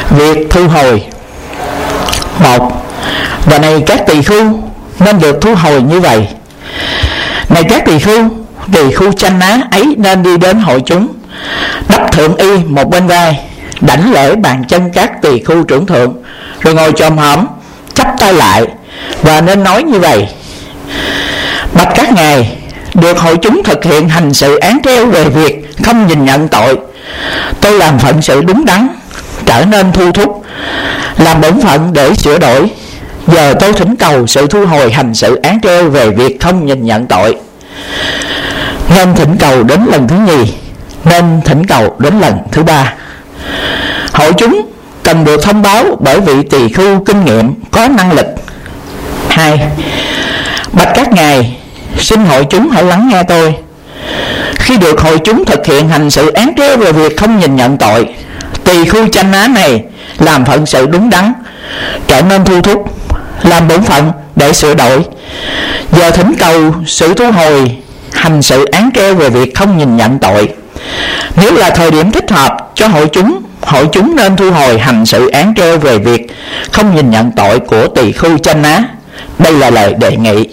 Việc thu hồi. 1. Và này các tỳ khưu nên được thu hồi như vậy. Này các tỳ khưu chanh ná ấy nên đi đến hội chúng, đắp thượng y một bên vai, đảnh lễ bàn chân các tỳ khưu trưởng thượng, rồi ngồi chồm hổm chắp tay lại, và nên nói như vậy: Bạch các ngài, được hội chúng thực hiện hành sự án treo về việc không nhìn nhận tội, tôi làm phận sự đúng đắn, trở nên thu thúc, làm bổn phận để sửa đổi. Giờ tôi thỉnh cầu sự thu hồi hành sự án treo về việc không nhìn nhận tội. Nên thỉnh cầu đến lần thứ nhì, nên thỉnh cầu đến lần thứ ba. Hội chúng cần được thông báo bởi vị tỳ khưu kinh nghiệm có năng lực. 2. Bạch các ngài, xin hội chúng hãy lắng nghe tôi. Khi được hội chúng thực hiện hành sự án treo về việc không nhìn nhận tội, tỳ khưu chanh ná này làm phận sự đúng đắn, trở nên thu thúc, làm bổn phận để sửa đổi. Giờ thỉnh cầu sự thu hồi hành sự án treo về việc không nhìn nhận tội. Nếu là thời điểm thích hợp cho hội chúng nên thu hồi hành sự án treo về việc không nhìn nhận tội của tỳ khưu chanh ná. Đây là lời đề nghị.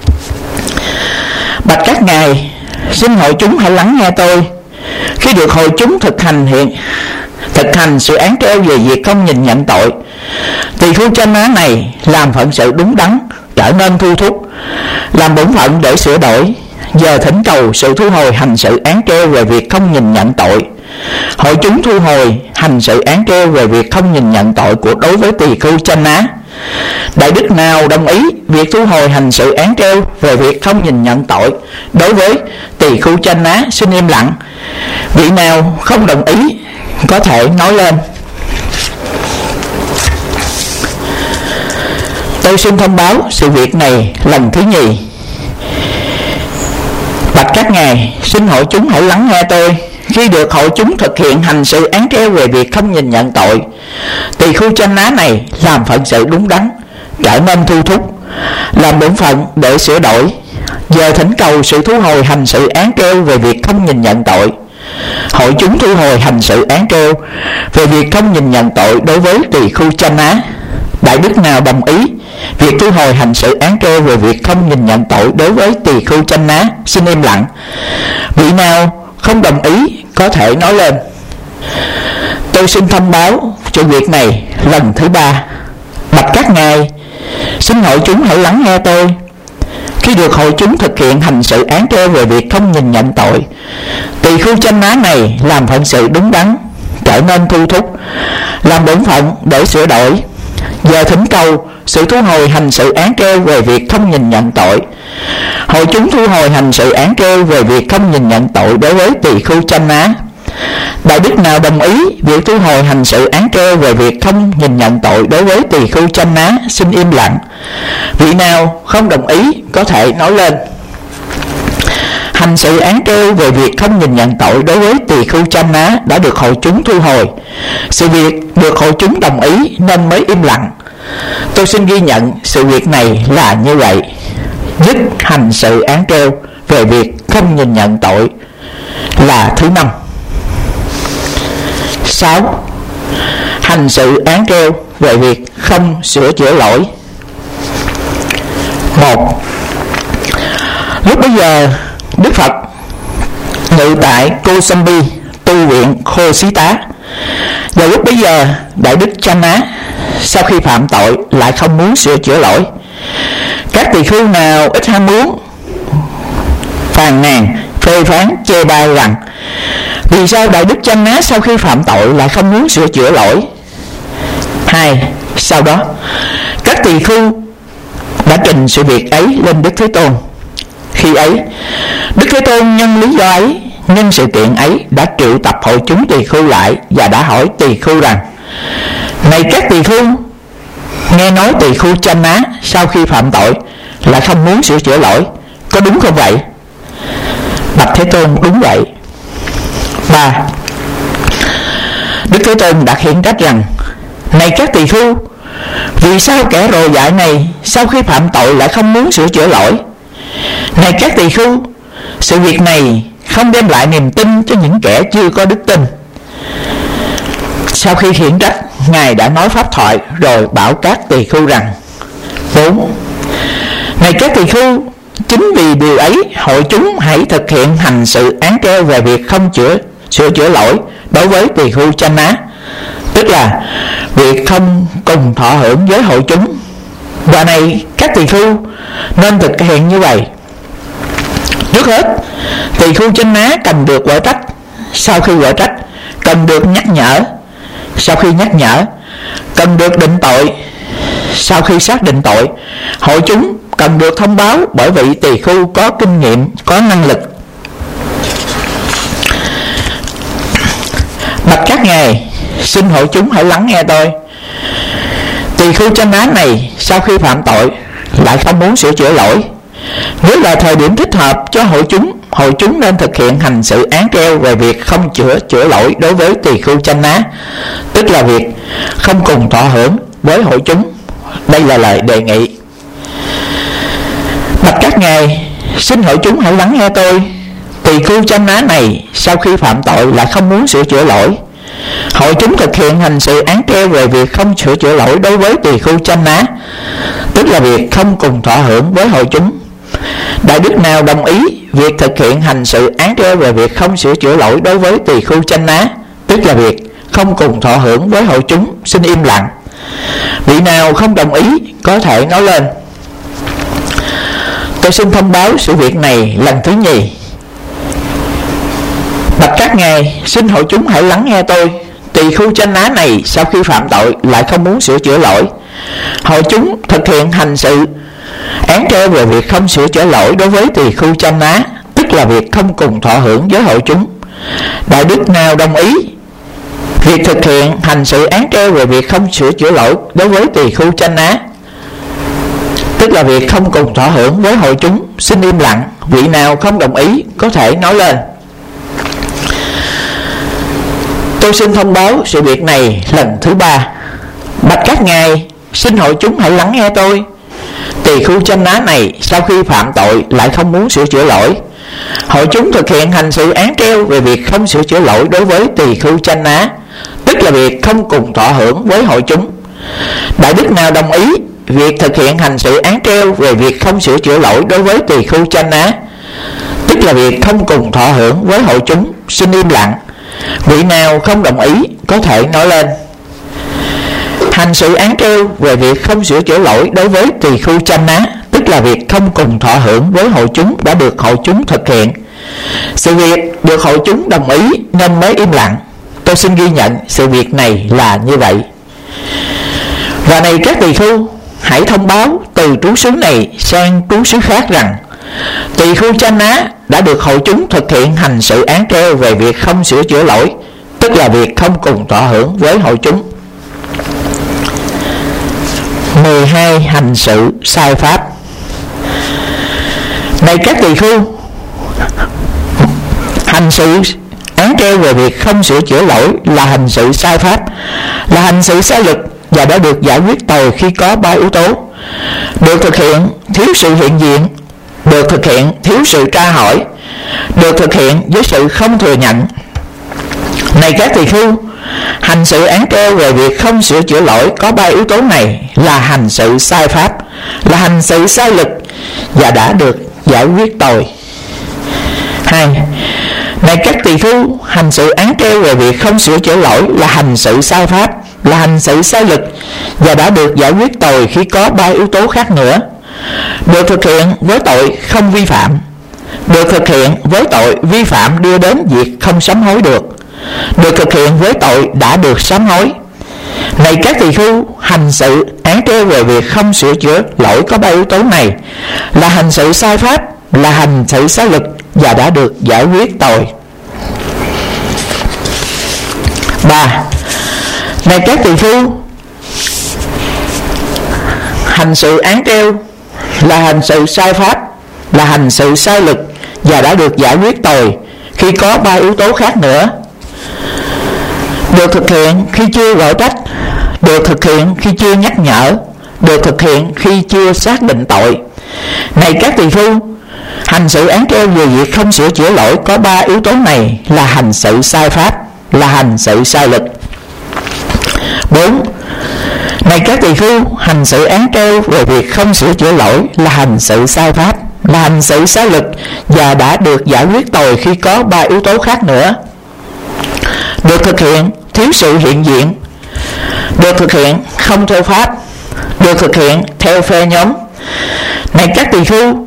Bạch các ngài, xin hội chúng hãy lắng nghe tôi. Khi được hội chúng thực hành sự án treo về việc không nhìn nhận tội, tỳ khưu chanh ná này làm phận sự đúng đắn, trở nên thu thúc, làm bổn phận để sửa đổi. Giờ thỉnh cầu sự thu hồi hành sự án treo về việc không nhìn nhận tội. Hội chúng thu hồi hành sự án treo về việc không nhìn nhận tội của đối với tỳ khưu chanh ná. Đại đức nào đồng ý việc thu hồi hành sự án treo về việc không nhìn nhận tội đối với tỳ khưu chanh ná xin im lặng. Vị nào không đồng ý có thể nói lên. Tôi xin thông báo sự việc này lần thứ nhì. Bạch các ngài, xin hội chúng hãy lắng nghe tôi. Khi được hội chúng thực hiện hành sự án treo về việc không nhìn nhận tội, tỳ khưu chanh ná này làm phận sự đúng đắn, trở nên thu thúc, làm bổn phận để sửa đổi. Giờ thỉnh cầu sự thu hồi hành sự án treo về việc không nhìn nhận tội. Hội chúng thu hồi hành sự án treo về việc không nhìn nhận tội đối với tỳ khưu chanh ná. Đại đức nào đồng ý việc thu hồi hành sự án treo về việc không nhìn nhận tội đối với tỳ khưu chanh ná xin im lặng. Vị nào không đồng ý có thể nói lên. Tôi xin thông báo sự việc này lần thứ ba. Bạch các ngài, xin hội chúng hãy lắng nghe tôi. Khi được hội chúng thực hiện hành sự án treo về việc không nhìn nhận tội, tỳ khưu chanh ná này làm phận sự đúng đắn, trở nên thu thúc, làm bổn phận để sửa đổi. Giờ thỉnh cầu sự thu hồi hành sự án treo về việc không nhìn nhận tội. Hội chúng thu hồi hành sự án treo về việc không nhìn nhận tội đối với tỳ khưu chanh ná. Đại đức nào đồng ý việc thu hồi hành sự án treo về việc không nhìn nhận tội đối với tỳ khưu chanh ná xin im lặng. Vị nào không đồng ý có thể nói lên. Hành sự án treo về việc không nhìn nhận tội đối với tỳ khưu chanh ná đã được hội chúng thu hồi. Sự việc được hội chúng đồng ý nên mới im lặng. Tôi xin ghi nhận sự việc này là như vậy. Dứt hành sự án treo về việc không nhìn nhận tội là thứ 5. 6. Hành sự án treo về việc không sửa chữa lỗi. 1. Lúc bấy giờ Đức Phật ngự tại Kosambi tu viện Khô Xí Tá. Và lúc bấy giờ Đại đức Chanh Ná sau khi phạm tội lại không muốn sửa chữa lỗi. Các tỳ khưu nào ít ham muốn phàn nàn phê phán chê bai rằng: vì sao Đại đức Chanh Ná sau khi phạm tội lại không muốn sửa chữa lỗi? 2. Sau đó các tỳ khưu đã trình sự việc ấy lên Đức Thế Tôn. Khi ấy Đức Thế Tôn nhân lý do ấy, nhân sự kiện ấy đã triệu tập hội chúng tỳ khưu lại và đã hỏi tỳ khưu rằng: này các tỳ khưu, nghe nói tỳ khưu Chanh Ná sau khi phạm tội lại không muốn sửa chữa lỗi, có đúng không vậy? Bạch Thế Tôn, đúng vậy. 3. Đức Thế Tôn đã khiển trách rằng: này các tỳ khưu, vì sao kẻ rồ dại này sau khi phạm tội lại không muốn sửa chữa lỗi? Này các tỳ khưu, sự việc này không đem lại niềm tin cho những kẻ chưa có đức tin. Sau khi khiển trách, Ngài đã nói pháp thoại rồi bảo các tỳ khưu rằng: 4. Này các tỳ khưu, chính vì điều ấy hội chúng hãy thực hiện hành sự án treo về việc không sửa chữa lỗi đối với tỳ khưu Chanh Á, tức là việc không cùng thọ hưởng với hội chúng. Và này các tỳ khưu nên thực hiện như vậy. Trước hết, tỳ khưu Chanh Á cần được quở trách. Sau khi quở trách, cần được nhắc nhở. Sau khi nhắc nhở, cần được định tội. Sau khi xác định tội, hội chúng cần được thông báo bởi vị tỳ khưu có kinh nghiệm, có năng lực. Bạch các ngài, xin hội chúng hãy lắng nghe tôi. Tỳ khưu Chanh Á này sau khi phạm tội lại không muốn sửa chữa lỗi. Nếu là thời điểm thích hợp cho hội chúng nên thực hiện hành sự án treo về việc không chữa lỗi đối với tỳ khưu Chanh Á, tức là việc không cùng thọ hưởng với hội chúng. Đây là lời đề nghị. Bạch các ngài, xin hội chúng hãy lắng nghe tôi. Tỳ khưu Chanh Á này sau khi phạm tội lại không muốn sửa chữa lỗi. Hội chúng thực hiện hành sự án treo về việc không sửa chữa lỗi đối với tỳ khưu Chanh Á, tức là việc không cùng thọ hưởng với hội chúng. Đại đức nào đồng ý việc thực hiện hành sự án treo về việc không sửa chữa lỗi đối với tỳ khưu Chanh Á, tức là việc không cùng thọ hưởng với hội chúng, xin im lặng. Vị nào không đồng ý có thể nói lên. Tôi xin thông báo sự việc này lần thứ nhì. Bạch các ngài, xin hội chúng hãy lắng nghe tôi. Tỳ khưu Chanh Á này sau khi phạm tội lại không muốn sửa chữa lỗi. Hội chúng thực hiện hành sự án treo về việc không sửa chữa lỗi đối với tỳ khưu Chanh Á, tức là việc không cùng thọ hưởng với hội chúng. Đại đức nào đồng ý việc thực hiện hành sự án treo về việc không sửa chữa lỗi đối với tỳ khưu Chanh Á, tức là việc không cùng thọ hưởng với hội chúng, xin im lặng. Vị nào không đồng ý có thể nói lên. Tôi xin thông báo sự việc này lần thứ ba. Bạch các ngài, xin hội chúng hãy lắng nghe tôi. Tỳ khưu Chanh Á này sau khi phạm tội lại không muốn sửa chữa lỗi. Hội chúng thực hiện hành sự án treo về việc không sửa chữa lỗi đối với tỳ khưu Chanh Á, tức là việc không cùng thọ hưởng với hội chúng. Đại đức nào đồng ý việc thực hiện hành sự án treo về việc không sửa chữa lỗi đối với tỳ khưu Chanh Á, tức là việc không cùng thọ hưởng với hội chúng, xin im lặng. Vị nào không đồng ý có thể nói lên. Hành sự án treo về việc không sửa chữa lỗi đối với tỳ khưu Chanh Á, tức là việc không cùng thọ hưởng với hội chúng, đã được hội chúng thực hiện. Sự việc được hội chúng đồng ý nên mới im lặng. Tôi xin ghi nhận sự việc này là như vậy. Và này các tỳ khưu, hãy thông báo từ trú xứ này sang trú xứ khác rằng tỳ khưu Chanh Á đã được hội chúng thực hiện hành sự án treo về việc không sửa chữa lỗi, tức là việc không cùng thọ hưởng với hội chúng. 12. Hành sự sai pháp. Này các tỳ khưu, hành sự án treo về việc không sửa chữa lỗi là hành sự sai pháp, là hành sự sai lực và đã được giải quyết tồi khi có 3 yếu tố: được thực hiện thiếu sự hiện diện, được thực hiện thiếu sự tra hỏi, được thực hiện với sự không thừa nhận. Này các tỳ khưu, hành sự án treo về việc không sửa chữa lỗi có 3 yếu tố này là hành sự sai pháp, là hành sự sai lực và đã được giải quyết tồi. 2. Này các tỳ khưu, hành sự án treo về việc không sửa chữa lỗi là hành sự sai pháp, là hành sự sai lực và đã được giải quyết tồi khi có 3 yếu tố khác nữa: được thực hiện với tội không vi phạm, được thực hiện với tội vi phạm đưa đến việc không sám hối được thực hiện với tội đã được sám hối. Này các tỳ khưu, hành sự án treo về việc không sửa chữa lỗi có 3 yếu tố này là hành sự sai pháp, là hành sự sai lực và đã được giải quyết tồi. 3. Này các tỳ khưu, hành sự án treo là hành sự sai pháp, là hành sự sai lực và đã được giải quyết tồi khi có 3 yếu tố khác nữa: được thực hiện khi chưa gọi trách, được thực hiện khi chưa nhắc nhở, được thực hiện khi chưa xác định tội. Này các tỳ khưu, hành sự án treo về việc không sửa chữa lỗi có 3 yếu tố này là hành sự sai pháp, là hành sự sai lực. 4. Này các tỳ khưu, hành sự án treo về việc không sửa chữa lỗi là hành sự sai pháp, là hành sự sai lực và đã được giải quyết tồi khi có 3 yếu tố khác nữa: được thực hiện thiếu sự hiện diện, được thực hiện không theo pháp, được thực hiện theo phe nhóm. Này các tỳ khưu,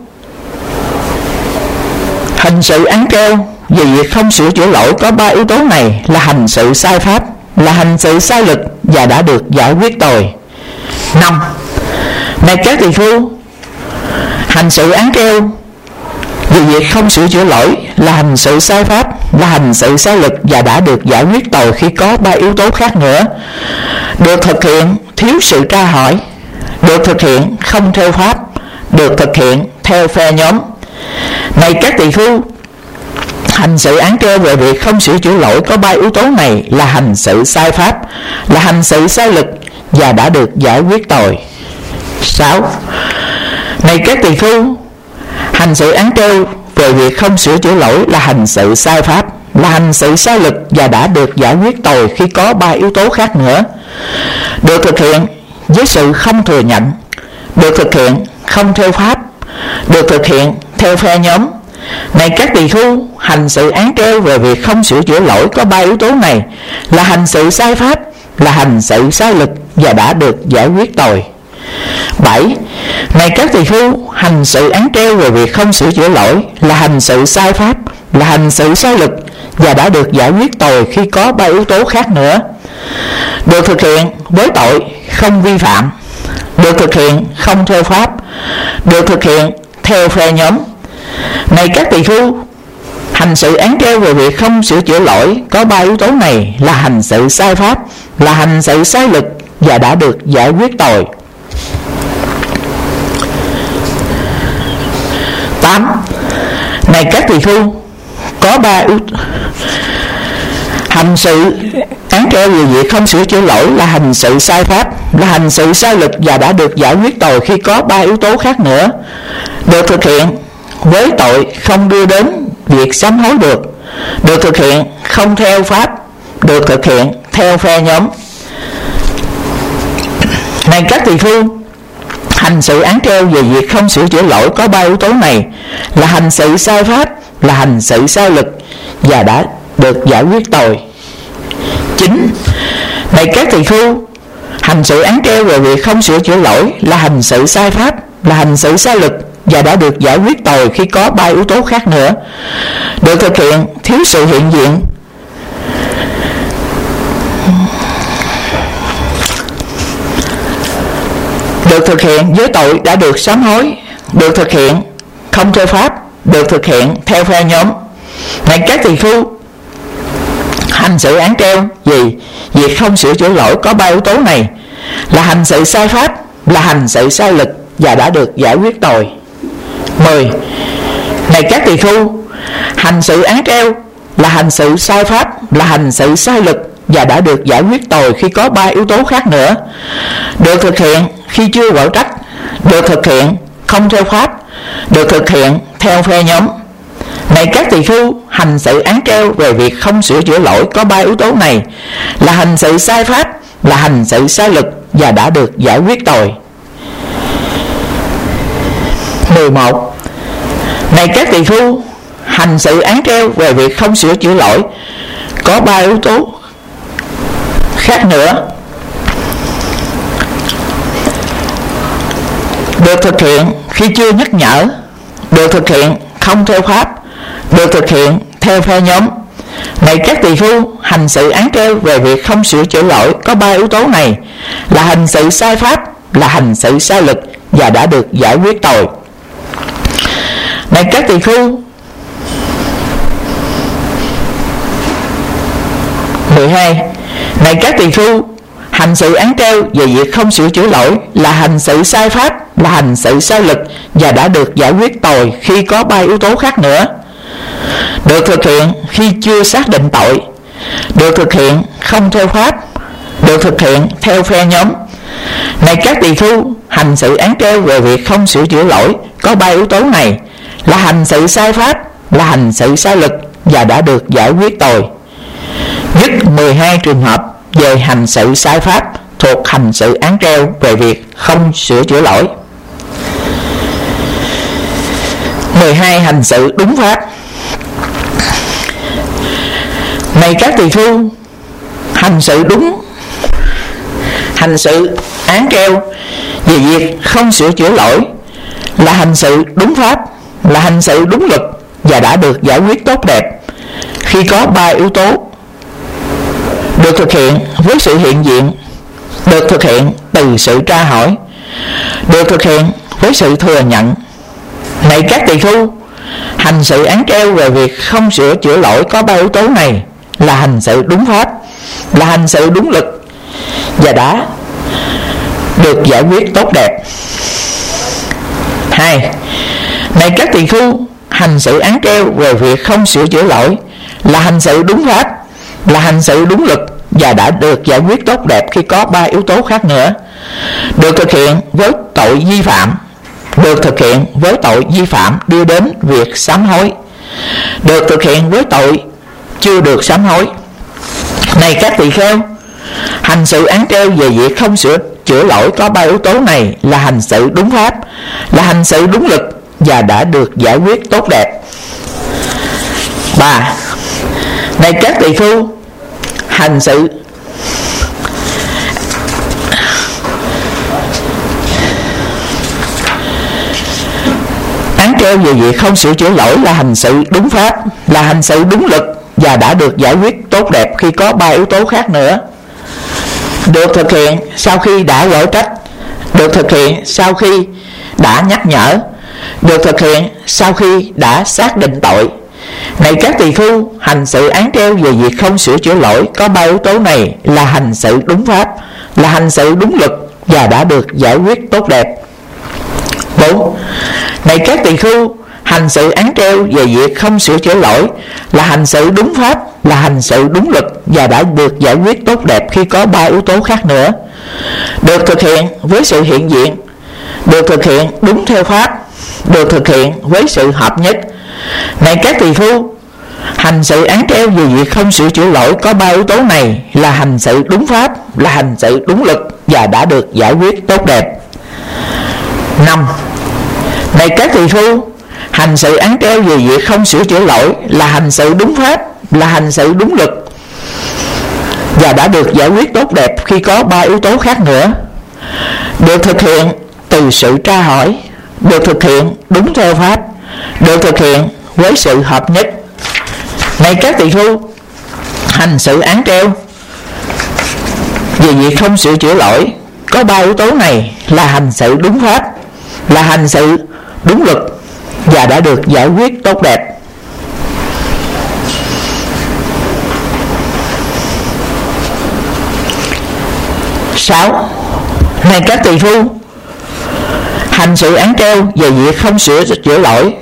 hành sự án treo vì việc không sửa chữa lỗi có 3 yếu tố này là hành sự sai pháp, là hành sự sai lực và đã được giải quyết tồi. 5. Này các tỳ khưu, hành sự án treo vì việc không sửa chữa lỗi là hành sự sai pháp, là hành sự sai lực và đã được giải quyết tồi khi có 3 yếu tố khác nữa: được thực hiện thiếu sự tra hỏi, được thực hiện không theo pháp, được thực hiện theo phe nhóm. Này các tỳ khưu, hành sự án treo về việc không sửa chữa lỗi có 3 yếu tố này là hành sự sai pháp, là hành sự sai lực và đã được giải quyết tồi. 6. Này các tỳ khưu, hành sự án treo về việc không sửa chữa lỗi là hành sự sai pháp, là hành sự sai lực và đã được giải quyết tồi khi có 3 yếu tố khác nữa: được thực hiện với sự không thừa nhận, được thực hiện không theo pháp, được thực hiện theo phe nhóm. Này các tỳ khưu, hành sự án treo về việc không sửa chữa lỗi có 3 yếu tố này là hành sự sai pháp, là hành sự sai lực và đã được giải quyết tồi. 7. Này các tỳ khưu, hành sự án treo về việc không sửa chữa lỗi là hành sự sai pháp, là hành sự sai lực và đã được giải quyết tồi khi có 3 yếu tố khác nữa: được thực hiện với tội không vi phạm, được thực hiện không theo pháp, được thực hiện theo phe nhóm. Này các tỳ khưu, hành sự án treo về việc không sửa chữa lỗi có 3 yếu tố này là hành sự sai pháp, là hành sự sai lực và đã được giải quyết tồi. 8. Này các tỳ khưu, có 3 yếu tố. Hành sự án treo về việc không sửa chữa lỗi là hành sự sai pháp, là hành sự sai lực và đã được giải quyết tồi khi có 3 yếu tố khác nữa: được thực hiện với tội không đưa đến việc sám hối, được thực hiện không theo pháp, được thực hiện theo phe nhóm. Này các tỳ khưu, hành sự án treo về việc không sửa chữa lỗi có 3 yếu tố này là hành sự sai pháp, là hành sự sai lực và đã được giải quyết tồi. 9. Này các tỳ khưu, hành sự án treo về việc không sửa chữa lỗi là hành sự sai pháp, là hành sự sai lực và đã được giải quyết tồi khi có 3 yếu tố khác nữa: được thực hiện thiếu sự hiện diện, được thực hiện với tội đã được sám hối, được thực hiện không theo pháp, được thực hiện theo phe nhóm. Này các tỳ khưu, hành sự án treo vì việc không sửa chữa lỗi có 3 yếu tố này là hành sự sai pháp, là hành sự sai lực và đã được giải quyết tồi. 10. Này các tỳ khưu, hành sự án treo là hành sự sai pháp, là hành sự sai lực và đã được giải quyết tồi khi có 3 yếu tố khác nữa: được thực hiện khi chưa quở trách, được thực hiện không theo pháp, được thực hiện theo phe nhóm. Này các tỳ khưu, hành sự án treo về việc không sửa chữa lỗi có 3 yếu tố này là hành sự sai pháp, là hành sự sai lực và đã được giải quyết tồi. 11. Này các tỳ khưu, hành sự án treo về việc không sửa chữa lỗi có 3 yếu tố khác nữa: được thực hiện khi chưa nhắc nhở, được thực hiện không theo pháp, được thực hiện theo phe nhóm. Này các tỳ khưu, hành sự án treo về việc không sửa chữa lỗi có 3 yếu tố này là hành sự sai pháp, là hành sự sai lực và đã được giải quyết tồi. Này các tỳ khưu, 12. Này các tỳ khưu, hành sự án treo về việc không sửa chữa lỗi là hành sự sai pháp, là hành sự sai lực và đã được giải quyết tồi khi có 3 yếu tố khác nữa: được thực hiện khi chưa xác định tội, được thực hiện không theo pháp, được thực hiện theo phe nhóm. Này các tỳ khưu, hành sự án treo về việc không sửa chữa lỗi có 3 yếu tố này là hành sự sai pháp, là hành sự sai lực và đã được giải quyết tồi. Dứt 12 trường hợp về hành sự sai pháp thuộc hành sự án treo về việc không sửa chữa lỗi. 12. Hành sự đúng pháp. Này các tỳ khưu, hành sự án treo về việc không sửa chữa lỗi là hành sự đúng pháp, là hành sự đúng luật và đã được giải quyết tốt đẹp khi có 3 yếu tố: được thực hiện với sự hiện diện, được thực hiện từ sự tra hỏi, được thực hiện với sự thừa nhận. Này các tỳ khưu, hành sự án treo về việc không sửa chữa lỗi có 3 yếu tố này là hành sự đúng pháp, là hành sự đúng luật và đã được giải quyết tốt đẹp. 2. Này các tỳ khưu, hành sự án treo về việc không sửa chữa lỗi là hành sự đúng pháp, là hành sự đúng luật và đã được giải quyết tốt đẹp khi có 3 yếu tố khác nữa: được thực hiện với tội vi phạm, được thực hiện với tội vi phạm đưa đến việc sám hối, được thực hiện với tội chưa được sám hối. Này các tỳ kheo, hành sự án treo về việc không sửa chữa lỗi có 3 yếu tố này là hành sự đúng pháp, là hành sự đúng luật và đã được giải quyết tốt đẹp. 3. Này các tỳ khưu, hành sự án treo về việc không sửa chữa lỗi là hành sự đúng pháp, là hành sự đúng luật và đã được giải quyết tốt đẹp khi có 3 yếu tố khác nữa: được thực hiện sau khi đã quở trách, được thực hiện sau khi đã nhắc nhở, được thực hiện sau khi đã xác định tội. Này các tỳ khưu, hành sự án treo về việc không sửa chữa lỗi có 3 yếu tố này là hành sự đúng pháp, là hành sự đúng luật và đã được giải quyết tốt đẹp. 4. Này các tỳ khưu, hành sự án treo về việc không sửa chữa lỗi là hành sự đúng pháp, là hành sự đúng luật và đã được giải quyết tốt đẹp khi có 3 yếu tố khác nữa: được thực hiện với sự hiện diện, được thực hiện đúng theo pháp, được thực hiện với sự hợp nhất. Này các tỳ khưu, hành sự án treo về việc không sửa chữa lỗi có 3 yếu tố này là hành sự đúng pháp, là hành sự đúng luật và đã được giải quyết tốt đẹp. 5. Này các tỳ khưu, hành sự án treo về việc không sửa chữa lỗi là hành sự đúng pháp, là hành sự đúng luật và đã được giải quyết tốt đẹp khi có 3 yếu tố khác nữa: được thực hiện từ sự tra hỏi, được thực hiện đúng theo pháp, được thực hiện với sự hợp nhất. Này các tỳ khưu, hành sự án treo về việc không sửa chữa lỗi có 3 yếu tố này là hành sự đúng pháp, là hành sự đúng luật và đã được giải quyết tốt đẹp. 6. Này các tỳ khưu, hành sự án treo về việc không sửa chữa lỗi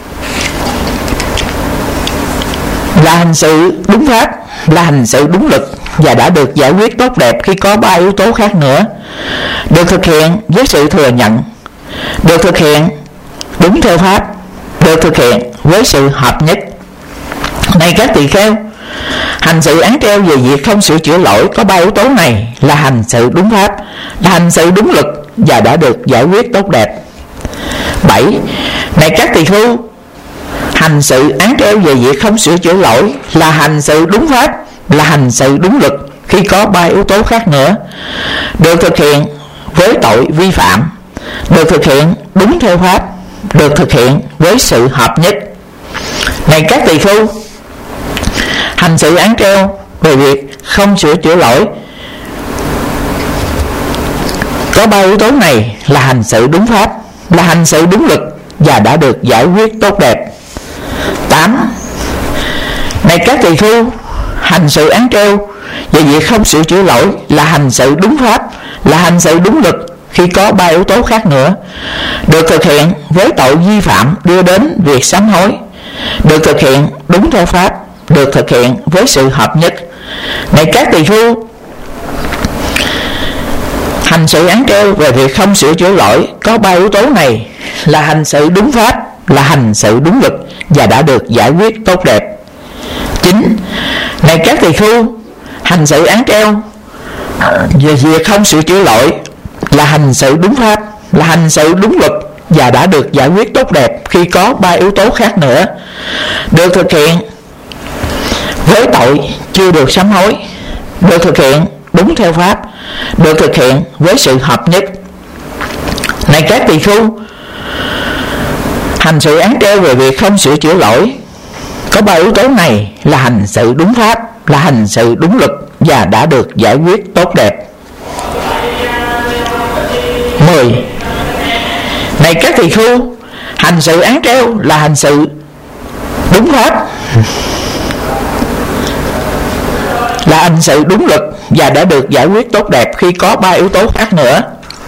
là hành sự đúng pháp, là hành sự đúng luật và đã được giải quyết tốt đẹp khi có 3 yếu tố khác nữa: được thực hiện với sự thừa nhận, được thực hiện đúng theo pháp, được thực hiện với sự hợp nhất. Này các tỳ kheo, hành sự án treo về việc không sửa chữa lỗi có 3 yếu tố này là hành sự đúng pháp, là hành sự đúng luật và đã được giải quyết tốt đẹp. 7. Này các tỳ khưu, hành sự án treo về việc không sửa chữa lỗi là hành sự đúng pháp, là hành sự đúng luật khi có 3 yếu tố khác nữa: được thực hiện với tội vi phạm, được thực hiện đúng theo pháp, được thực hiện với sự hợp nhất. Này các tỳ khưu, hành sự án treo về việc không sửa chữa lỗi có 3 yếu tố này là hành sự đúng pháp, là hành sự đúng luật và đã được giải quyết tốt đẹp. 8. Này các tỳ khưu, hành sự án treo về việc không sửa chữa lỗi là hành sự đúng pháp, là hành sự đúng luật khi có 3 yếu tố khác nữa: được thực hiện với tội vi phạm đưa đến việc sám hối, được thực hiện đúng theo pháp, được thực hiện với sự hợp nhất. Này các tỳ khưu, hành sự án treo về việc không sửa chữa lỗi có 3 yếu tố này là hành sự đúng pháp, là hành sự đúng luật và đã được giải quyết tốt đẹp. 9. Này các tỳ khưu, hành sự án treo Về việc không sửa chữa lỗi là hành sự đúng pháp, là hành sự đúng luật và đã được giải quyết tốt đẹp khi có 3 yếu tố khác nữa: được thực hiện với tội chưa được sám hối, được thực hiện đúng theo pháp, được thực hiện với sự hợp nhất. Này các tỳ khưu, hành sự án treo về việc không sửa chữa lỗi có 3 yếu tố này là hành sự đúng pháp, là hành sự đúng luật và đã được giải quyết tốt đẹp. 10. Này các tỳ khưu, hành sự án treo là hành sự đúng pháp, là hành sự đúng luật và đã được giải quyết tốt đẹp khi có 3 yếu tố khác nữa: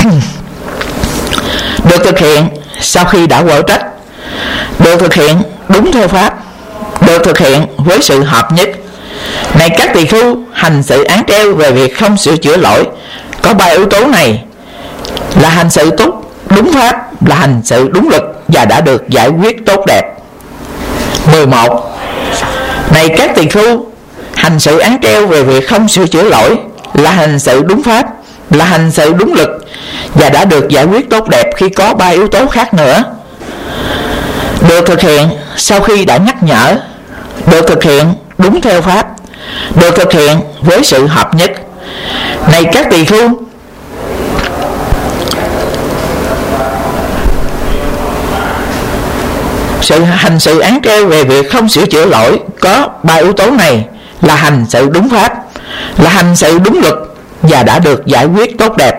được thực hiện sau khi đã quở trách, được thực hiện đúng theo pháp, được thực hiện với sự hợp nhất. Này các tỳ khưu, hành sự án treo về việc không sửa chữa lỗi có 3 yếu tố này là hành sự đúng pháp, là hành sự đúng luật và đã được giải quyết tốt đẹp. 11. Này các tỳ khưu, hành sự án treo về việc không sửa chữa lỗi là hành sự đúng pháp, là hành sự đúng luật và đã được giải quyết tốt đẹp khi có 3 yếu tố khác nữa: được thực hiện sau khi đã nhắc nhở, được thực hiện đúng theo pháp, được thực hiện với sự hợp nhất. Này các tỳ khưu, hành sự án treo về việc không sửa chữa lỗi có 3 yếu tố này là hành sự đúng pháp, là hành sự đúng luật và đã được giải quyết tốt đẹp.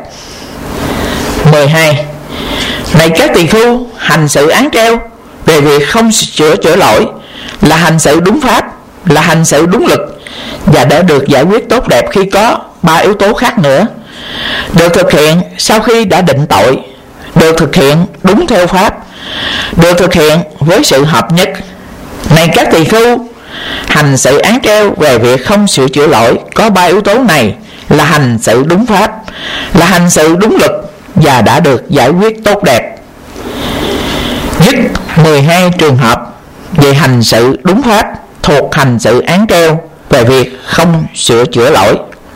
12. Này các tỳ khưu, hành sự án treo về việc không sửa chữa lỗi là hành sự đúng pháp, là hành sự đúng luật và đã được giải quyết tốt đẹp khi có 3 yếu tố khác nữa: được thực hiện sau khi đã định tội, được thực hiện đúng theo pháp, được thực hiện với sự hợp nhất. Này các tỳ khưu, hành sự án treo về việc không sửa chữa lỗi có 3 yếu tố này là hành sự đúng pháp, là hành sự đúng luật và đã được giải quyết tốt đẹp. Dứt 12 trường hợp về hành sự đúng pháp thuộc hành sự án treo về việc không sửa chữa lỗi.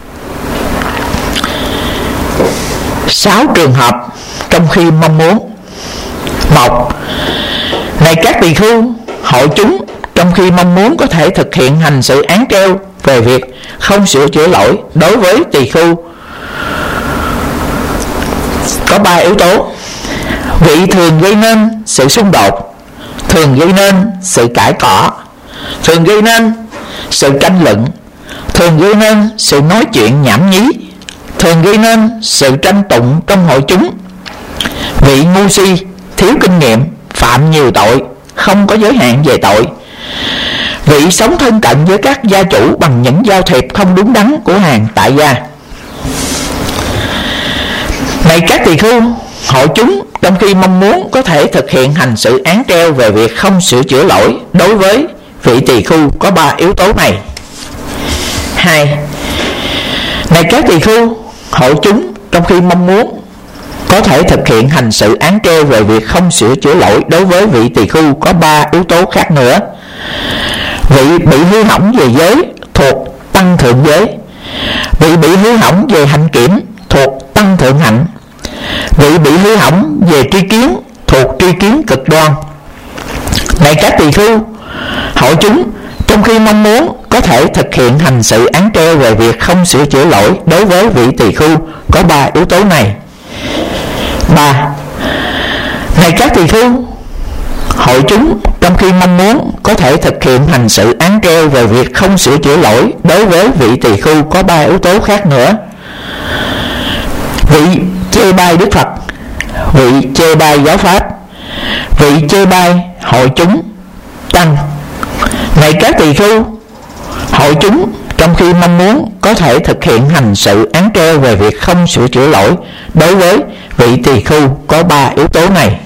6 trường hợp trong khi mong muốn. 1. Này các tỳ khưu, hội chúng trong khi mong muốn có thể thực hiện hành sự án treo về việc không sửa chữa lỗi đối với tỳ khưu có 3 yếu tố: vị thường gây nên sự xung đột, thường gây nên sự cãi cọ, thường gây nên sự tranh luận, thường gây nên sự nói chuyện nhảm nhí, thường gây nên sự tranh tụng trong hội chúng. Vị ngu si, thiếu kinh nghiệm, phạm nhiều tội, không có giới hạn về tội. Vị sống thân cận với các gia chủ bằng những giao thiệp không đúng đắn của hàng tại gia. Này các tỳ khưu, hội chúng trong khi mong muốn có thể thực hiện hành sự án treo về việc không sửa chữa lỗi đối với vị tỳ khưu có 3 yếu tố này. 2. Này các tỳ khưu, hội chúng trong khi mong muốn có thể thực hiện hành sự án treo về việc không sửa chữa lỗi đối với vị tỳ khưu có 3 yếu tố khác nữa: vị bị hư hỏng về giới thuộc tăng thượng giới, vị bị hư hỏng về hạnh kiểm thuộc tăng thượng hạnh, vị bị hư hỏng về tri kiến thuộc tri kiến cực đoan. Này các tỳ khưu, hội chúng trong khi mong muốn có thể thực hiện hành sự án treo về việc không sửa chữa lỗi đối với vị tỳ khưu có 3 yếu tố này. 3. Này các tỳ khưu, hội chúng trong khi mong muốn có thể thực hiện hành sự án treo về việc không sửa chữa lỗi đối với vị tỳ khưu có 3 yếu tố khác nữa: vị chê bai Đức Phật, vị chê bai giáo pháp, vị chê bai hội chúng tăng. Này các tỳ khưu, hội chúng trong khi mong muốn có thể thực hiện hành sự án treo về việc không sửa chữa lỗi đối với vị tỳ khưu có 3 yếu tố này.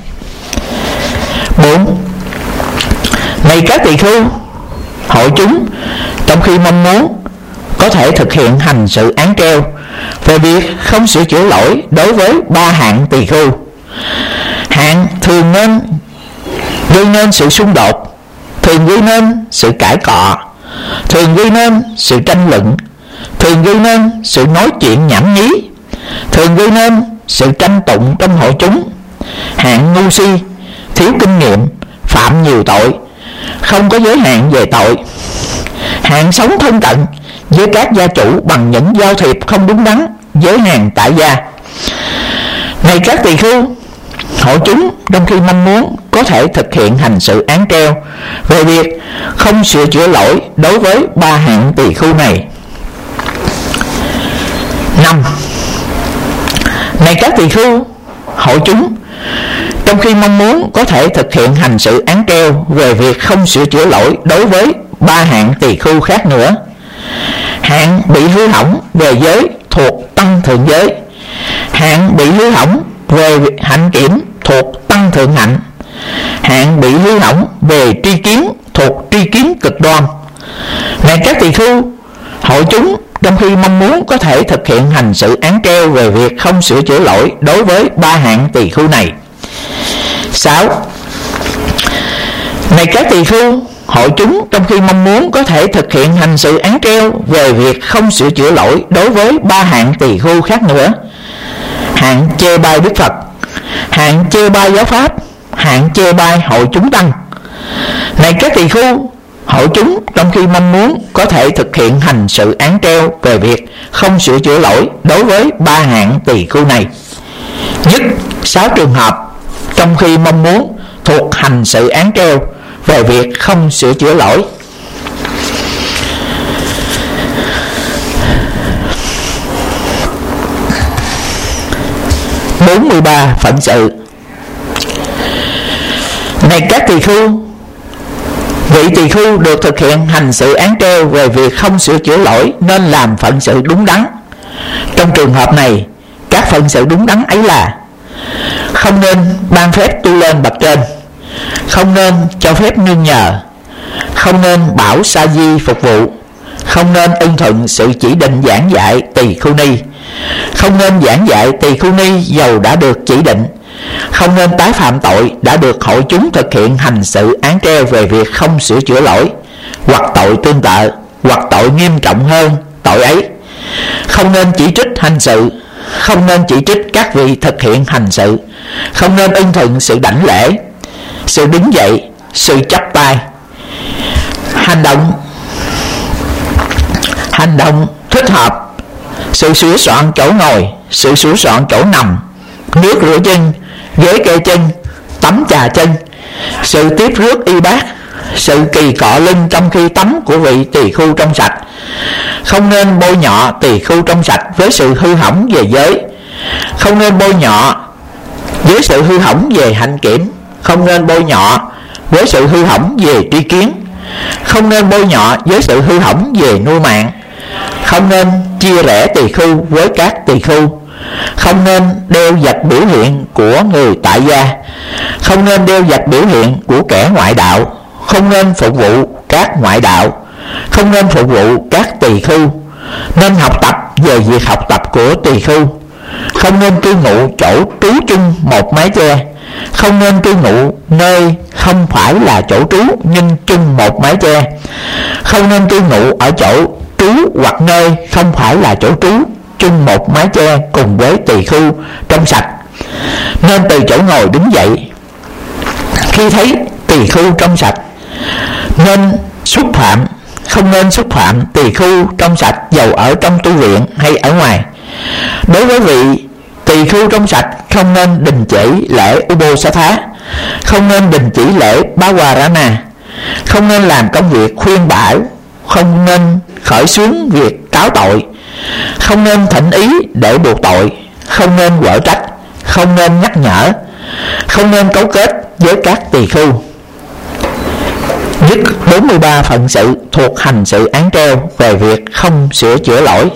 4. Này các tỳ khưu, hội chúng trong khi mong muốn có thể thực hiện hành sự án treo về việc không sửa chữa lỗi đối với 3 hạng tỳ khưu. Hạng thường nên gây nên sự xung đột, thường gây nên sự cãi cọ, thường gây nên sự tranh luận, thường gây nên sự nói chuyện nhảm nhí, thường gây nên sự tranh tụng trong hội chúng. Hạng ngu si, thiếu kinh nghiệm, phạm nhiều tội, không có giới hạn về tội. Hạng sống thân cận với các gia chủ bằng những giao thiệp không đúng đắn với hàng tại gia. Này các tỳ khưu, hội chúng trong khi mong muốn có thể thực hiện hành sự án treo về việc không sửa chữa lỗi đối với ba hạng tỳ khưu này. 5. Này các tỳ khưu, hội chúng trong khi mong muốn có thể thực hiện hành sự án treo về việc không sửa chữa lỗi đối với ba hạng tỳ khưu khác nữa. Hạng bị hư hỏng về giới thuộc tăng thượng giới, hạng bị hư hỏng về hạnh kiểm thuộc tăng thượng hạnh, hạng bị hư hỏng về tri kiến thuộc tri kiến cực đoan. Này các tỳ khưu, hội chúng trong khi mong muốn có thể thực hiện hành sự án treo về việc không sửa chữa lỗi đối với ba hạng tỳ khưu này. 6. Này các tỳ khưu, hội chúng trong khi mong muốn có thể thực hiện hành sự án treo về việc không sửa chữa lỗi đối với ba hạng tỳ khưu khác nữa. Hạng chê bai Đức Phật, hạng chê bai giáo pháp, hạng chê bai hội chúng tăng. Này các tỳ khưu, hội chúng trong khi mong muốn có thể thực hiện hành sự án treo về việc không sửa chữa lỗi đối với ba hạng tỳ khưu này. Dứt 6 trường hợp trong khi mong muốn thuộc hành sự án treo về việc không sửa chữa lỗi. 43. Phận sự. Này các tỳ khưu, vị tỳ khưu được thực hiện hành sự án treo về việc không sửa chữa lỗi nên làm phận sự đúng đắn. Trong trường hợp này, các phận sự đúng đắn ấy là: không nên ban phép tu lên bậc trên, không nên cho phép nương nhờ, không nên bảo sa di phục vụ, không nên ưng thuận sự chỉ định giảng dạy tỳ khưu ni, không nên giảng dạy tỳ khưu ni dầu đã được chỉ định, không nên tái phạm tội đã được hội chúng thực hiện hành sự án treo về việc không sửa chữa lỗi, hoặc tội tương tự, hoặc tội nghiêm trọng hơn tội ấy. Không nên chỉ trích hành sự, không nên chỉ trích các vị thực hiện hành sự, không nên ưng thuận sự đảnh lễ, sự đứng dậy, sự chắp tay, hành động thích hợp, sự sửa soạn chỗ ngồi, sự sửa soạn chỗ nằm, nước rửa chân, ghế kê chân, tắm trà chân, sự tiếp rước y bát, sự kỳ cọ lưng trong khi tắm của vị tỳ khưu trong sạch. Không nên bôi nhọ tỳ khưu trong sạch với sự hư hỏng về giới, không nên bôi nhọ với sự hư hỏng về hạnh kiểm, không nên bôi nhọ với sự hư hỏng về tri kiến, không nên bôi nhọ với sự hư hỏng về nuôi mạng, không nên chia rẽ tỳ khưu với các tỳ khưu, không nên đeo vật biểu hiện của người tại gia, không nên đeo vật biểu hiện của kẻ ngoại đạo, không nên phục vụ các ngoại đạo, không nên phục vụ các tỳ khưu, nên học tập về việc học tập của tỳ khưu, không nên cư ngụ chỗ trú chung một mái che, không nên cư ngụ nơi không phải là chỗ trú nhưng chung một mái che, không nên cư ngụ ở chỗ trú hoặc nơi không phải là chỗ trú chung một mái che cùng với tỳ khưu trong sạch, nên từ chỗ ngồi đứng dậy khi thấy tỳ khưu trong sạch, nên không nên xúc phạm tỳ khưu trong sạch dầu ở trong tu viện hay ở ngoài. Đối với vị tỳ khưu trong sạch, không nên đình chỉ lễ Ubosatha, không nên đình chỉ lễ Bawarana, không nên làm công việc khuyên bảo, không nên khởi xướng việc cáo tội, không nên thỉnh ý để buộc tội, không nên quở trách, không nên nhắc nhở, không nên cấu kết với các tỳ khưu. Dứt 43 phận sự thuộc hành sự án treo về việc không sửa chữa lỗi.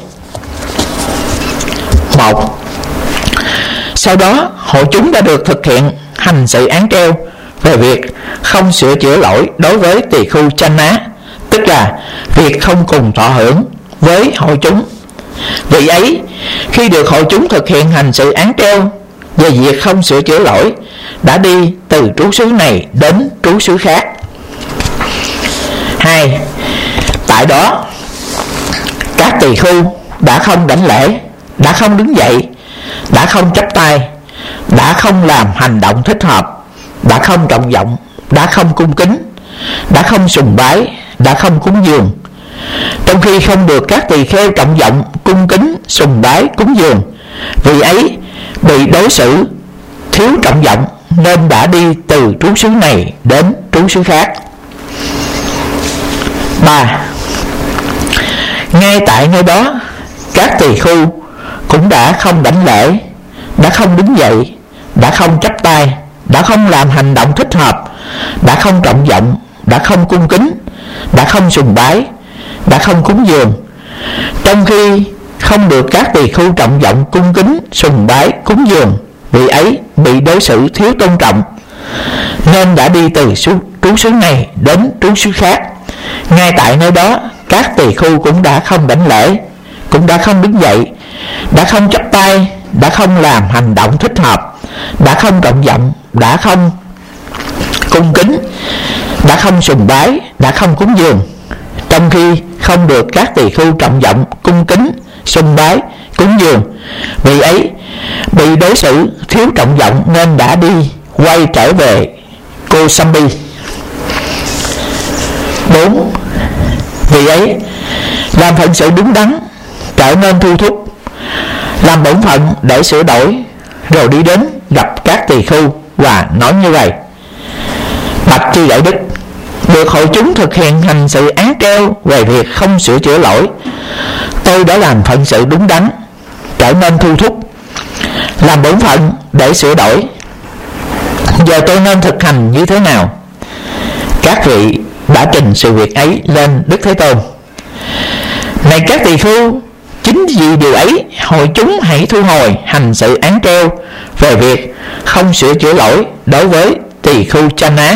1. Sau đó, hội chúng đã được thực hiện hành sự án treo về việc không sửa chữa lỗi đối với tỳ khưu Channa, tức là việc không cùng thọ hưởng với hội chúng. Vì ấy, khi được hội chúng thực hiện hành sự án treo về việc không sửa chữa lỗi, đã đi từ trú xứ này đến trú xứ khác. 2. Tại đó, Các tỳ khưu đã không đảnh lễ, đã không đứng dậy, đã không chắp tay, đã không làm hành động thích hợp, đã không trọng vọng, đã không cung kính, đã không sùng bái, đã không cúng dường. Trong khi không được các tỳ kheo trọng vọng, cung kính, sùng bái, cúng dường, vì ấy bị đối xử thiếu trọng vọng nên đã đi từ trú xứ này đến trú xứ khác. 3. Ngay tại nơi đó, các tỳ khưu cũng đã không đảnh lễ, đã không đứng dậy, đã không chắp tay, đã không làm hành động thích hợp, đã không trọng vọng, đã không cung kính, đã không sùng bái, đã không cúng dường. Trong khi không được các tỳ khưu trọng vọng, cung kính, sùng bái, cúng dường, vì ấy bị đối xử thiếu tôn trọng nên đã đi từ trú xứ này đến trú xứ khác. Ngay tại nơi đó, các tỳ khưu cũng đã không đảnh lễ, cũng đã không đứng dậy, đã không chắp tay, đã không làm hành động thích hợp, đã không trọng vọng, đã không cung kính, đã không sùng bái, đã không cúng dường. Trong khi không được các tỳ khưu trọng vọng, cung kính, sùng bái, cúng dường, vì ấy bị đối xử thiếu trọng vọng nên đã đi quay trở về Kosambi. 4. Vì ấy làm phận sự đúng đắn, trở nên thu thúc, làm bổn phận để sửa đổi, rồi đi đến gặp các tỳ khưu và nói như vậy: Bạch chư đại đức, được hội chúng thực hiện hành sự án treo về việc không sửa chữa lỗi, tôi đã làm phận sự đúng đắn, trở nên thu thúc, làm bổn phận để sửa đổi. Giờ tôi nên thực hành như thế nào? Các vị đã trình sự việc ấy lên Đức Thế Tôn. Này các tỳ khưu, chính vì điều ấy hội chúng hãy thu hồi hành sự án treo về việc không sửa chữa lỗi đối với tỳ khưu Channa.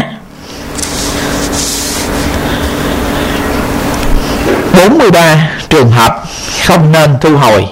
43 trường hợp không nên thu hồi.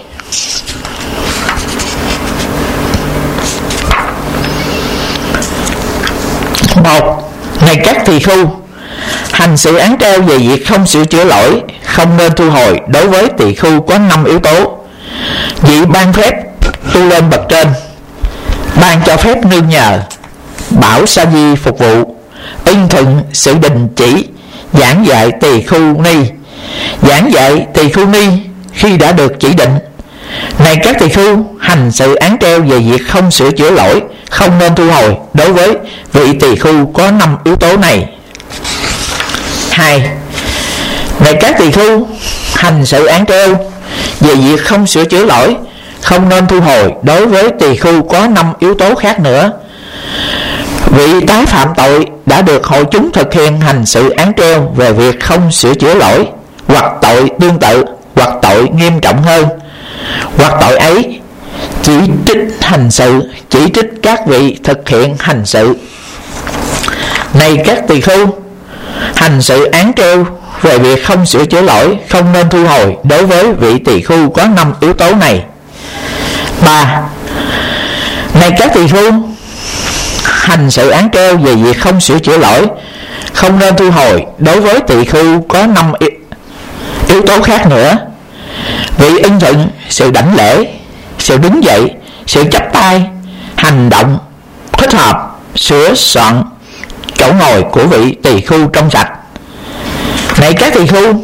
1. Này các tỳ khưu, hành sự án treo về việc không sửa chữa lỗi không nên thu hồi đối với tỳ khưu có 5 yếu tố. Vị ban phép tu lên bậc trên, ban cho phép nương nhờ, bảo sa di phục vụ, ưng thuận sự đình chỉ, giảng dạy tỳ khưu ni, giảng dạy tỳ khưu ni khi đã được chỉ định. Này các tỳ khưu, hành sự án treo về việc không sửa chữa lỗi không nên thu hồi đối với vị tỳ khưu có 5 yếu tố này. 2. Này các tỳ khưu, hành sự án treo về việc không sửa chữa lỗi không nên thu hồi đối với tỳ khưu có 5 yếu tố khác nữa. Vị tái phạm tội đã được hội chúng thực hiện hành sự án treo về việc không sửa chữa lỗi, hoặc tội tương tự, hoặc tội nghiêm trọng hơn, hoặc tội ấy chỉ trích hành sự, chỉ trích các vị thực hiện hành sự. Này các tỳ khưu, hành sự án treo về việc không sửa chữa lỗi không nên thu hồi đối với vị tỳ khưu có 5 yếu tố này. 3. Này các tỳ khưu, hành sự án treo về việc không sửa chữa lỗi không nên thu hồi đối với tỳ khưu có 5 yếu tố khác nữa. Vị ưng thuận sự đảnh lễ, sự đứng dậy, sự chắp tay, hành động thích hợp, sửa soạn chỗ ngồi của vị tỳ khưu trong sạch. Này các tỳ khưu,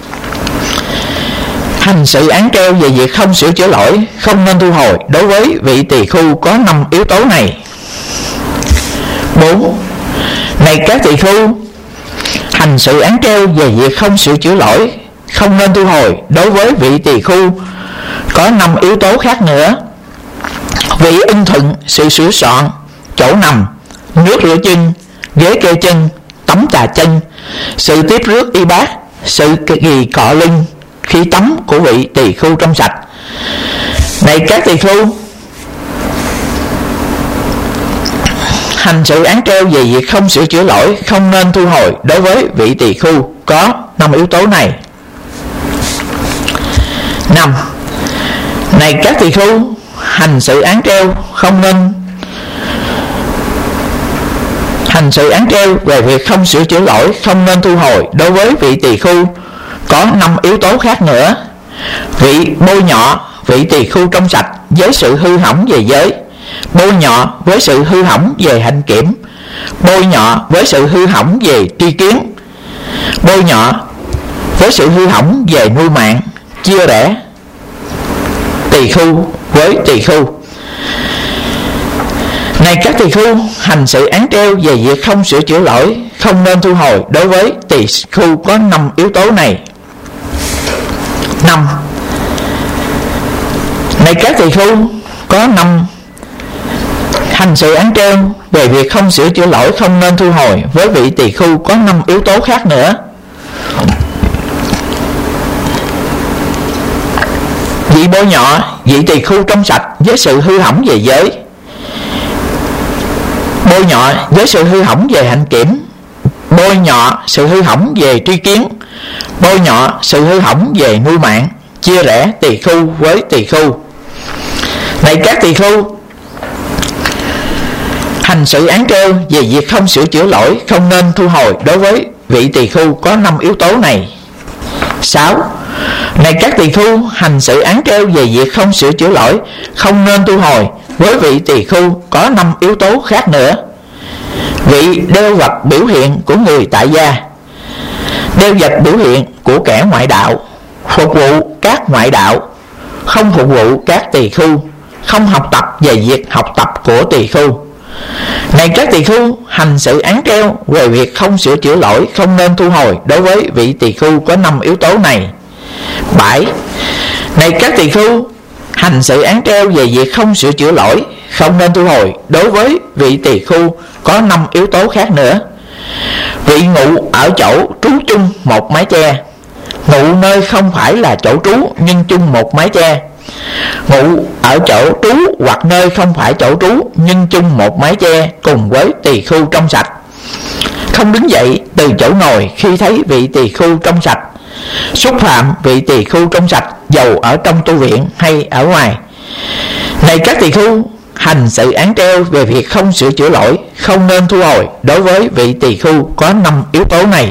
hành sự án treo về việc không sửa chữa lỗi không nên thu hồi đối với vị tỳ khưu có 5 yếu tố này. 4. Này các tỳ khưu, hành sự án treo về việc không sửa chữa lỗi không nên thu hồi đối với vị tỳ khưu có 5 yếu tố khác nữa. Vị ưng thuận sự sửa soạn chỗ nằm, nước rửa chân, ghế kê chân, tắm trà chân, sự tiếp rước y bát, sự ghi cọ lưng khi tắm của vị tỳ khưu trong sạch. Này các tỳ khưu, hành sự án treo về việc không sửa chữa lỗi không nên thu hồi đối với vị tỳ khưu có 5 yếu tố này. 5. Này các tỳ khưu, hành sự án treo không nên hành sự án treo về việc không sửa chữa lỗi không nên thu hồi đối với vị tỳ khưu có 5 yếu tố khác nữa. Vị bôi nhọ vị tỳ khưu trong sạch với sự hư hỏng về giới, bôi nhọ với sự hư hỏng về hạnh kiểm, bôi nhọ với sự hư hỏng về tri kiến, bôi nhọ với sự hư hỏng về nuôi mạng, chia rẽ tỳ khưu với tỳ khưu. Này các tỳ khưu, hành sự án treo về việc không sửa chữa lỗi không nên thu hồi đối với tỳ khưu có 5 yếu tố này. 5. Này các tỳ khưu, có 5 hành sự án treo về việc không sửa chữa lỗi không nên thu hồi với vị tỳ khưu có 5 yếu tố khác nữa. Vị bôi nhọ vị tỳ khưu trong sạch với sự hư hỏng về giới, bôi nhọ với sự hư hỏng về hạnh kiểm, bôi nhọ sự hư hỏng về tri kiến, bôi nhọ sự hư hỏng về nuôi mạng, chia rẽ tỳ khưu với tỳ khưu. Này các tỳ khưu, hành sự án treo về việc không sửa chữa lỗi không nên thu hồi đối với vị tỳ khưu có 5 yếu tố này. 6. Này các tỳ khưu, hành sự án treo về việc không sửa chữa lỗi không nên thu hồi với vị tỳ khưu có 5 yếu tố khác nữa. Vị đeo vật biểu hiện của người tại gia, đeo vật biểu hiện của kẻ ngoại đạo, phục vụ các ngoại đạo, không phục vụ các tỳ khưu, không học tập về việc học tập của tỳ khưu. Này các tỳ khưu, hành sự án treo về việc không sửa chữa lỗi không nên thu hồi đối với vị tỳ khưu có 5 yếu tố này. 7. Này các tỳ khưu, hành sự án treo về việc không sửa chữa lỗi không nên thu hồi đối với vị tỳ khưu có 5 yếu tố khác nữa. Vị ngụ ở chỗ trú chung một mái che, ngụ nơi không phải là chỗ trú nhưng chung một mái che, ngụ ở chỗ trú hoặc nơi không phải chỗ trú nhưng chung một mái che cùng với tỳ khưu trong sạch, không đứng dậy từ chỗ ngồi khi thấy vị tỳ khưu trong sạch, xúc phạm vị tỳ khưu trong sạch dầu ở trong tu viện hay ở ngoài. Này các tỳ khưu, hành sự án treo về việc không sửa chữa lỗi không nên thu hồi đối với vị tỳ khưu có 5 yếu tố này.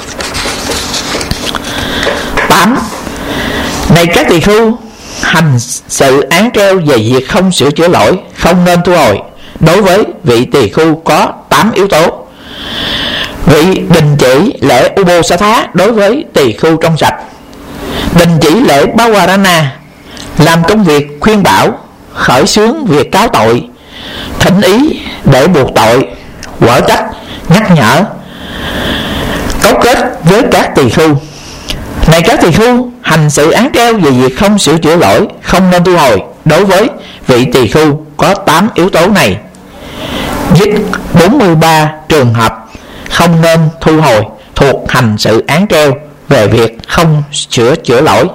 8. Này các tỳ khưu, hành sự án treo về việc không sửa chữa lỗi không nên thu hồi đối với vị tỳ khưu có 8 yếu tố. Vị đình chỉ lễ Ubosatha đối với tỳ khưu trong sạch, đình chỉ lễ Bawarana, làm công việc khuyên bảo, khởi xướng việc cáo tội, thỉnh ý để buộc tội, quở trách, nhắc nhở, cấu kết với các tỳ khưu. Này các tỳ khưu, hành sự án treo về việc không sửa chữa lỗi không nên thu hồi đối với vị tỳ khưu có 8 yếu tố này. Dứt 43 trường hợp không nên thu hồi thuộc hành sự án treo về việc không sửa chữa lỗi.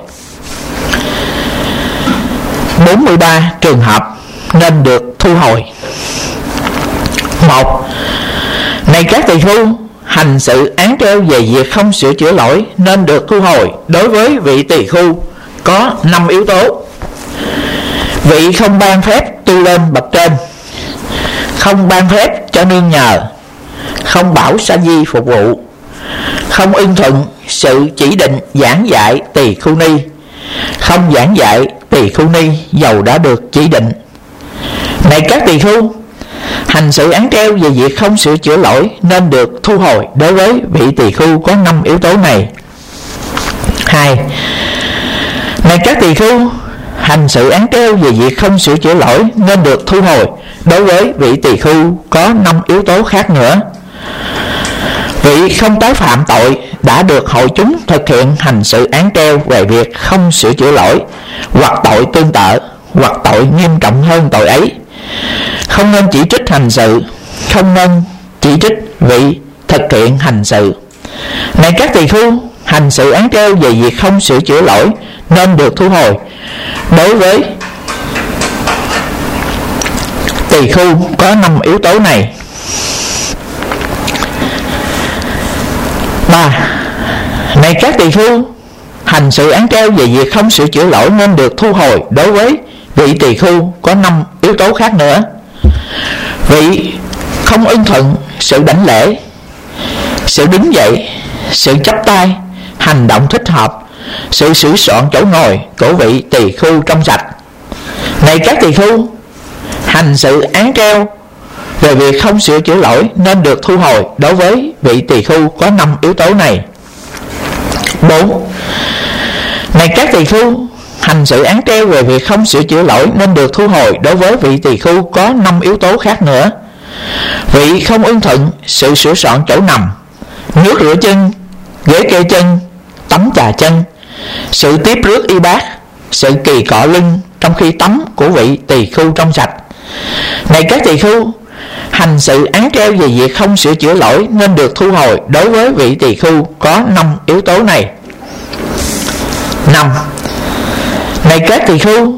43 trường hợp nên được thu hồi. 1. Này các tỳ khưu, hành sự án treo về việc không sửa chữa lỗi nên được thu hồi đối với vị tỳ khưu có 5 yếu tố. Vị không ban phép tu lên bậc trên, không ban phép cho nương nhờ, không bảo sa di phục vụ, không ưng thuận sự chỉ định giảng dạy tỳ khưu ni, không giảng dạy tỳ khưu ni dầu đã được chỉ định. Này các tỳ khưu, hành sự án treo về việc không sửa chữa lỗi nên được thu hồi đối với vị tỳ khưu có 5 yếu tố này. 2. Này các tỳ khưu, hành sự án treo về việc không sửa chữa lỗi nên được thu hồi đối với vị tỳ khưu có 5 yếu tố khác nữa. Vị không tái phạm tội đã được hội chúng thực hiện hành sự án treo về việc không sửa chữa lỗi, hoặc tội tương tự, hoặc tội nghiêm trọng hơn tội ấy. Không nên chỉ trích hành sự, không nên chỉ trích vị thực hiện hành sự. Này các tỳ khưu, hành sự án treo về việc không sửa chữa lỗi nên được thu hồi đối với tỳ khưu có 5 yếu tố này. 3. Này các tỳ khưu, hành sự án treo về việc không sửa chữa lỗi nên được thu hồi đối với vị tỳ khưu có 5 yếu tố khác nữa. Vị không ưng thuận sự đảnh lễ, sự đứng dậy, sự chắp tay, hành động thích hợp, sự sửa soạn chỗ ngồi của vị tỳ khưu trong sạch. Này các tỳ khưu, hành sự án treo về việc không sửa chữa lỗi nên được thu hồi đối với vị tỳ khưu có 5 yếu tố này. 4. Này các tỳ khưu, hành sự án treo về việc không sửa chữa lỗi nên được thu hồi đối với vị tỳ khưu có 5 yếu tố khác nữa. Vị không ưng thuận sự sửa soạn chỗ nằm, nước rửa chân, ghế kê chân, tắm chà chân, sự tiếp rước y bát, sự kỳ cọ lưng trong khi tắm của vị tỳ khưu trong sạch. Này các tỳ khưu, hành sự án treo về việc không sửa chữa lỗi nên được thu hồi đối với vị tỳ khưu có 5 yếu tố này. 5. Này các tỳ khưu,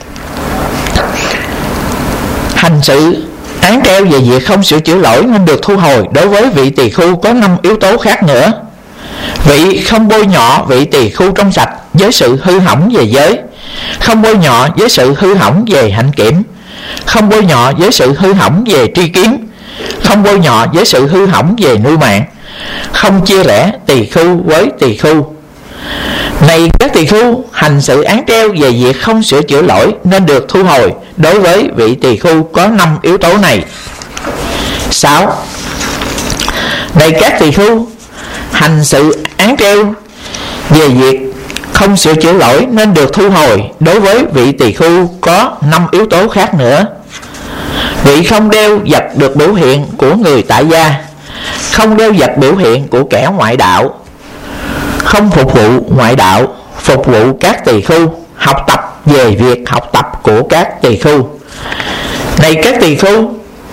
hành sự án treo về việc không sửa chữa lỗi nên được thu hồi đối với vị tỳ khưu có 5 yếu tố khác nữa. Vị không bôi nhọ vị tỳ khưu trong sạch với sự hư hỏng về giới, không bôi nhọ với sự hư hỏng về hạnh kiểm, không bôi nhọ với sự hư hỏng về tri kiến, không bôi nhọ với sự hư hỏng về nuôi mạng, không chia rẽ tỳ khưu với tỳ khưu. Này các tỳ khưu, hành sự án treo về việc không sửa chữa lỗi nên được thu hồi đối với vị tỳ khưu có 5 yếu tố này. 6. Này các tỳ khưu, hành sự án treo về việc không sửa chữa lỗi nên được thu hồi đối với vị tỳ khưu có 5 yếu tố khác nữa. Vị không đeo vật được biểu hiện của người tại gia, không đeo vật biểu hiện của kẻ ngoại đạo, không phục vụ ngoại đạo, phục vụ các tỳ khưu, học tập về việc học tập của các tỳ khưu. Này các tỳ khưu,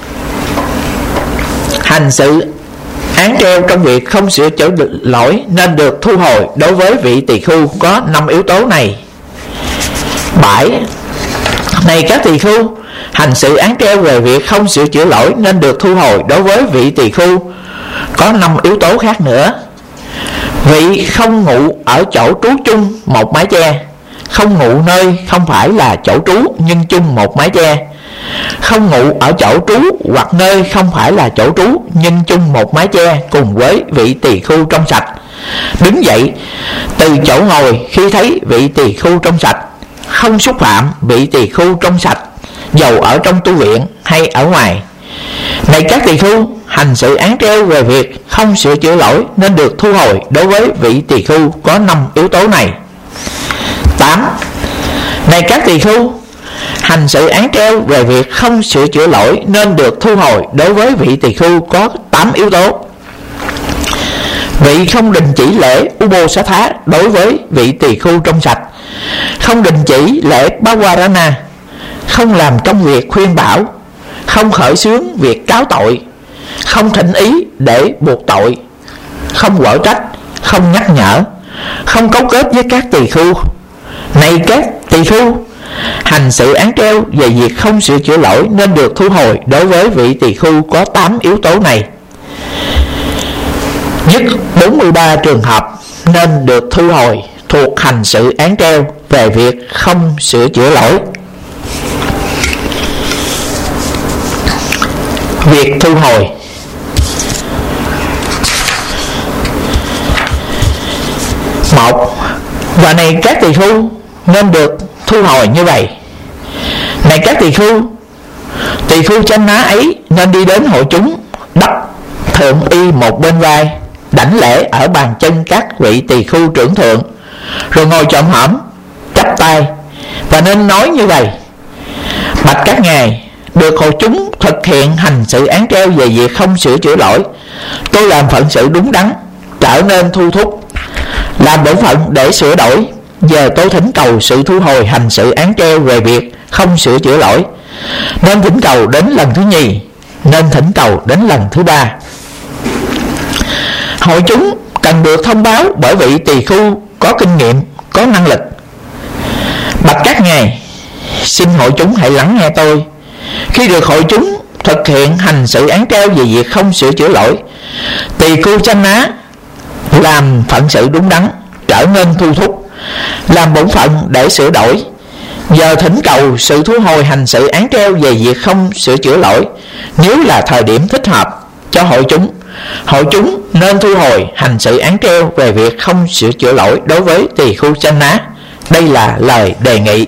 hành sự án treo trong việc không sửa chữa lỗi nên được thu hồi đối với vị tỳ khưu có 5 yếu tố này. 7. Này các tỳ khưu, hành sự án treo về việc không sửa chữa lỗi nên được thu hồi đối với vị tỳ khưu có 5 yếu tố khác nữa. Vị không ngụ ở chỗ trú chung một mái che, không ngụ nơi không phải là chỗ trú nhưng chung một mái che, không ngụ ở chỗ trú hoặc nơi không phải là chỗ trú nhưng chung một mái che cùng với vị tỳ khưu trong sạch. Đứng dậy từ chỗ ngồi khi thấy vị tỳ khưu trong sạch, không xúc phạm vị tỳ khưu trong sạch dầu ở trong tu viện hay ở ngoài. Này các tỳ khưu, hành sự án treo về việc không sửa chữa lỗi nên được thu hồi đối với vị tỳ khưu có 5 yếu tố này. 8. Này các tỳ khưu, hành sự án treo về việc không sửa chữa lỗi nên được thu hồi đối với vị tỳ khưu có 8 yếu tố. Vị không đình chỉ lễ Ubosatha đối với vị tỳ khưu trong sạch, không đình chỉ lễ Bawarana, không làm công việc khuyên bảo, không khởi xướng việc cáo tội, không thỉnh ý để buộc tội, không quở trách, không nhắc nhở, không cấu kết với các tỳ khưu. Này các tỳ khưu, hành sự án treo về việc không sửa chữa lỗi nên được thu hồi đối với vị tỳ khưu có 8 yếu tố này. Nhất 43 trường hợp nên được thu hồi thuộc hành sự án treo về việc không sửa chữa lỗi. Việc thu hồi. Một, và này các tỳ khưu nên được thu hồi như vậy. Này các tỳ khưu chánh ná ấy nên đi đến hội chúng, đắp thượng y một bên vai, đảnh lễ ở bàn chân các vị tỳ khưu trưởng thượng, rồi ngồi chồm hổm chắp tay và nên nói như vậy: bạch các ngài, được hội chúng thực hiện hành sự án treo về việc không sửa chữa lỗi, tôi làm phận sự đúng đắn, trở nên thu thúc, làm bổn phận để sửa đổi. Giờ tôi thỉnh cầu sự thu hồi hành sự án treo về việc không sửa chữa lỗi, nên thỉnh cầu đến lần thứ nhì, nên thỉnh cầu đến lần thứ ba. Hội chúng cần được thông báo bởi vị tỳ khưu có kinh nghiệm, có năng lực. Bạch các ngài, xin hội chúng hãy lắng nghe tôi. Khi được hội chúng thực hiện hành sự án treo về việc không sửa chữa lỗi, tỳ khưu chánh ná làm phận sự đúng đắn, trở nên thu thúc, làm bổn phận để sửa đổi. Giờ thỉnh cầu sự thu hồi hành sự án treo về việc không sửa chữa lỗi, nếu là thời điểm thích hợp cho hội chúng, hội chúng nên thu hồi hành sự án treo về việc không sửa chữa lỗi đối với tỳ khưu Chanh Ná. Đây là lời đề nghị.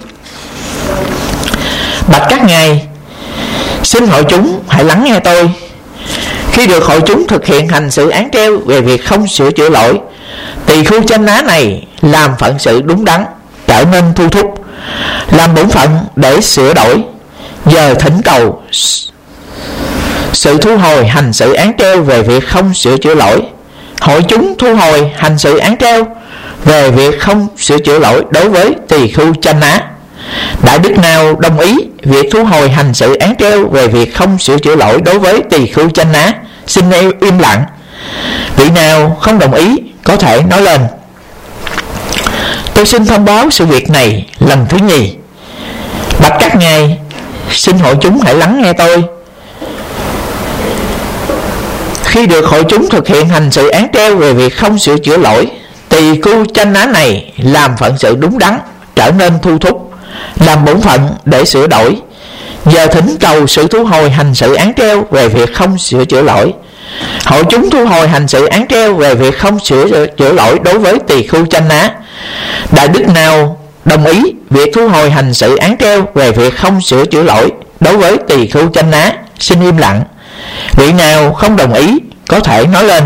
Bạch các ngài, xin hội chúng hãy lắng nghe tôi. Khi được hội chúng thực hiện hành sự án treo về việc không sửa chữa lỗi, tỳ khưu Chanh Ná này làm phận sự đúng đắn, trở nên thu thúc, làm bổn phận để sửa đổi, giờ thỉnh cầu sự thu hồi hành sự án treo về việc không sửa chữa lỗi. Hội chúng thu hồi hành sự án treo về việc không sửa chữa lỗi đối với tỳ khưu Chanh Ná. Đại đức nào đồng ý việc thu hồi hành sự án treo về việc không sửa chữa lỗi đối với tỳ khưu Chanh Ná, xin im lặng. Vị nào không đồng ý có thể nói lên. Tôi xin thông báo sự việc này lần thứ nhì. Bạch các ngài, xin hội chúng hãy lắng nghe tôi. Khi được hội chúng thực hiện hành sự án treo về việc không sửa chữa lỗi, tỳ khưu Chanh Ná này làm phận sự đúng đắn, trở nên thu thúc, làm bổn phận để sửa đổi, giờ thỉnh cầu sự thu hồi hành sự án treo về việc không sửa chữa lỗi. Hội chúng thu hồi hành sự án treo về việc không sửa chữa lỗi đối với tỳ khưu Chanh Ná. Đại đức nào đồng ý việc thu hồi hành sự án treo về việc không sửa chữa lỗi đối với tỳ khưu Chanh Ná, xin im lặng. Vị nào không đồng ý có thể nói lên.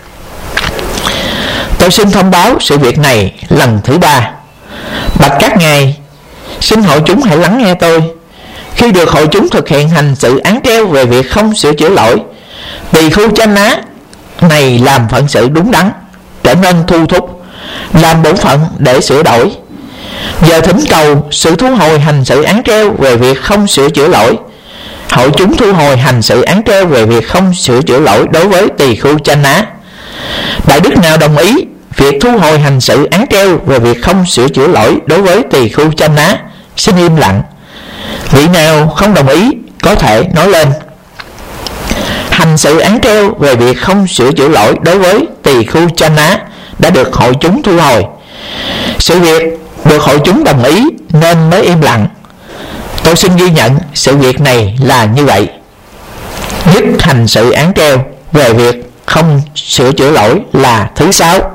Tôi xin thông báo sự việc này lần thứ ba. Bạch các ngài, xin hội chúng hãy lắng nghe tôi. Khi được hội chúng thực hiện hành sự án treo về việc không sửa chữa lỗi, tỳ khưu Chanh Ná này làm phận sự đúng đắn, trở nên thu thúc, làm bổn phận để sửa đổi, giờ thỉnh cầu sự thu hồi hành sự án treo về việc không sửa chữa lỗi. Hội chúng thu hồi hành sự án treo về việc không sửa chữa lỗi đối với tỳ khưu Chanh Ná. Đại đức nào đồng ý việc thu hồi hành sự án treo về việc không sửa chữa lỗi đối với tỳ khưu Chanh Ná, xin im lặng. Vị nào không đồng ý có thể nói lên. Hành sự án treo về việc không sửa chữa lỗi đối với tỳ khưu Chanh Ná đã được hội chúng thu hồi. Sự việc được hội chúng đồng ý nên mới im lặng. Tôi xin ghi nhận sự việc này là như vậy. Dứt hành sự án treo về việc không sửa chữa lỗi là thứ 6.